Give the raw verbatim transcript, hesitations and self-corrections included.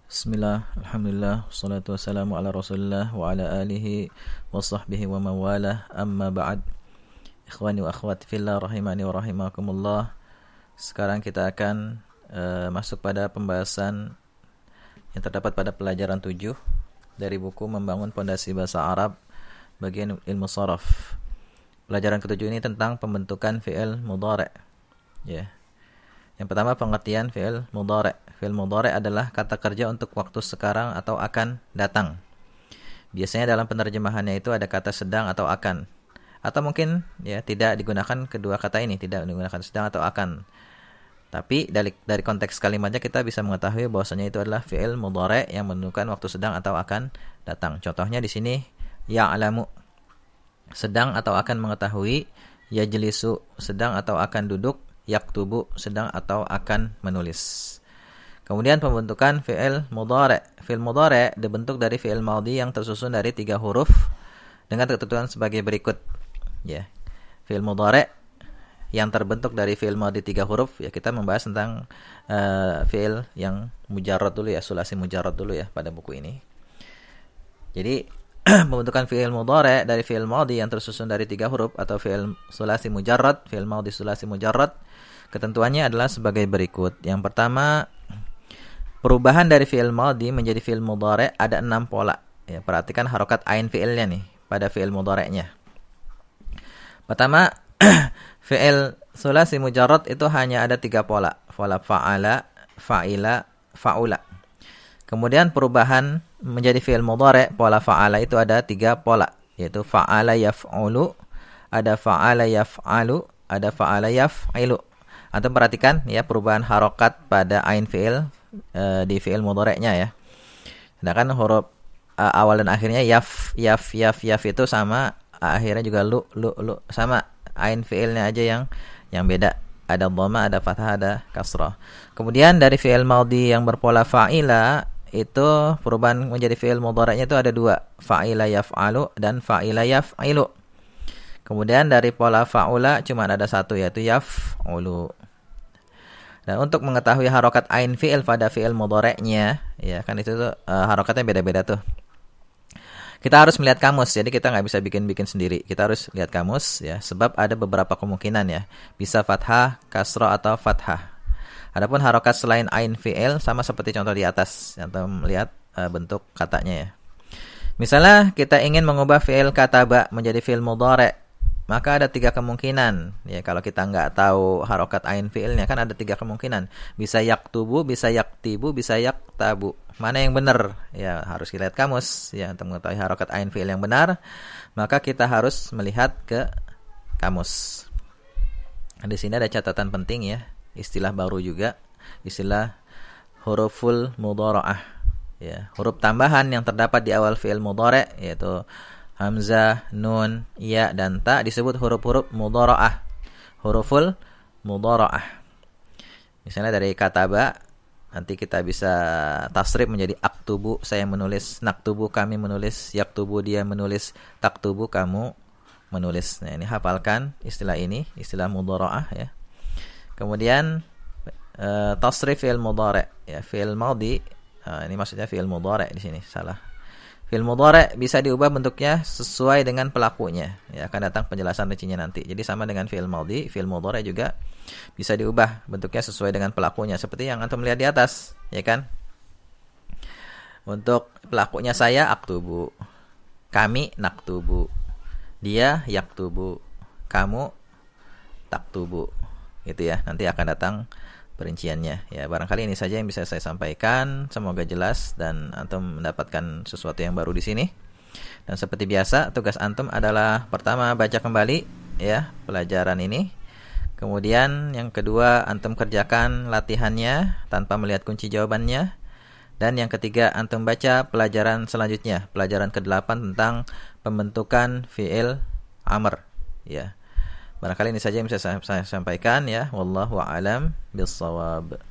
Bismillah, alhamdulillah, wassalatu wassalamu ala rasulillah wa ala alihi wa sahbihi wa mawalah, amma ba'd. Ikhwani wa akhwati fillah rahimani wa rahimakumullah. Sekarang kita akan uh, masuk pada pembahasan yang terdapat pada pelajaran tujuh dari buku Membangun Pondasi Bahasa Arab bagian ilmu sharaf. Pelajaran ketujuh ini tentang pembentukan fi'il mudhari'. Ya. Yeah. Yang pertama, pengertian fi'il mudhari'. Fi'il mudhari' adalah kata kerja untuk waktu sekarang atau akan datang. Biasanya dalam penerjemahannya itu ada kata sedang atau akan. Atau mungkin ya tidak digunakan kedua kata ini, tidak digunakan sedang atau akan. Tapi dari dari konteks kalimatnya kita bisa mengetahui bahwasanya itu adalah fi'il mudhari' yang menunjukkan waktu sedang atau akan datang. Contohnya di sini ya'lamu, sedang atau akan mengetahui, yajlisu, sedang atau akan duduk, yaktubu, sedang atau akan menulis. Kemudian pembentukan fi'il mudhari'. Fi'il mudhari' dibentuk dari fi'il madhi yang tersusun dari tiga huruf dengan ketentuan sebagai berikut. Ya. Fi'il mudhari' yang terbentuk dari fi'il madhi tiga huruf, ya kita membahas tentang uh, fi'il yang mujarrad dulu ya, sulasi mujarrad dulu ya pada buku ini. Jadi pembentukan fi'il mudhari' dari fi'il madhi yang tersusun dari tiga huruf atau fi'il sulasi mujarrad, fi'il madhi sulasi mujarrad, ketentuannya adalah sebagai berikut. Yang pertama, perubahan dari fi'il madhi menjadi fi'il mudhari' ada enam pola. Ya, perhatikan harokat ain fi'ilnya nih pada fi'il mudhari'nya. Pertama, fi'il sulasi mujarrad itu hanya ada tiga pola. Pola fa'ala, fa'ila, fa'ula. Kemudian perubahan menjadi fi'il mudhari', pola fa'ala itu ada tiga pola, yaitu fa'ala yaf'ulu, ada fa'ala yaf'alu, ada fa'ala yaf'ilu. Antum perhatikan ya perubahan harokat pada ain fi'il e, di fi'il mudhari'nya ya. Sedangkan huruf e, awal dan akhirnya yaf, yaf, yaf, yaf itu sama, akhirnya juga lu, lu, lu sama. Ain fi'ilnya aja yang yang beda. Ada dhamma, ada fathah, ada kasrah. Kemudian dari fi'il madhi yang berpola fa'ila itu perubahan menjadi fi'il mudhari'nya itu ada dua, fa'ila yaf'alu dan fa'ila yaf'ilu. Kemudian dari pola fa'ula cuma ada satu, yaitu yaf'ulu. Dan untuk mengetahui harokat ain fi'il pada fi'il mudhari'nya, ya kan itu tuh uh, harokatnya beda-beda tuh. Kita harus melihat kamus, jadi kita nggak bisa bikin-bikin sendiri. Kita harus lihat kamus ya, sebab ada beberapa kemungkinan ya, bisa fathah, kasrah atau fathah. Adapun harokat selain ain fi'il sama seperti contoh di atas, atau melihat uh, bentuk katanya ya. Misalnya kita ingin mengubah fi'il kataba menjadi fi'il mudhari', maka ada tiga kemungkinan. Ya, kalau kita nggak tahu harokat ain fi'ilnya kan ada tiga kemungkinan. Bisa yaktubu, bisa yaktibu, bisa yaktabu. Mana yang benar? Ya, harus kita lihat kamus ya untuk mengetahui harokat ain fi'il yang benar. Maka kita harus melihat ke kamus. Di sini ada catatan penting ya, istilah baru juga, istilah huruful mudhara'ah. Ya, huruf tambahan yang terdapat di awal fi'il mudhari' yaitu hamzah, nun, ya, dan ta disebut huruf-huruf mudhara'ah. Huruful mudhara'ah. Misalnya dari kataba, nanti kita bisa tasrif menjadi aktubu, saya menulis, naktubu, kami menulis, yaktubu, dia menulis, taktubu, kamu menulis. Nah, ini hafalkan istilah ini, istilah mudhara'ah ya. Kemudian uh, tasrif fi'il mudhari', ya, fi'il madhi, uh, ini maksudnya fi'il mudhari' di sini, salah. Fi'il mudhari' bisa diubah bentuknya sesuai dengan pelakunya. Ya, akan datang penjelasan rincinya nanti. Jadi sama dengan fi'il madhi, fi'il mudhari' juga bisa diubah bentuknya sesuai dengan pelakunya. Seperti yang antum lihat di atas, ya kan? Untuk pelakunya saya aktubu, kami naktubu, dia yaktubu, kamu taktubu. Gitu ya. Nanti akan datang perinciannya. Ya, barangkali ini saja yang bisa saya sampaikan. Semoga jelas dan antum mendapatkan sesuatu yang baru di sini. Dan seperti biasa, tugas antum adalah pertama baca kembali ya pelajaran ini. Kemudian yang kedua, antum kerjakan latihannya tanpa melihat kunci jawabannya. Dan yang ketiga, antum baca pelajaran selanjutnya, pelajaran kedelapan tentang pembentukan fi'il amr ya. Barangkali ini saja yang bisa saya, saya sampaikan ya. Wallahu a'lam bishawab.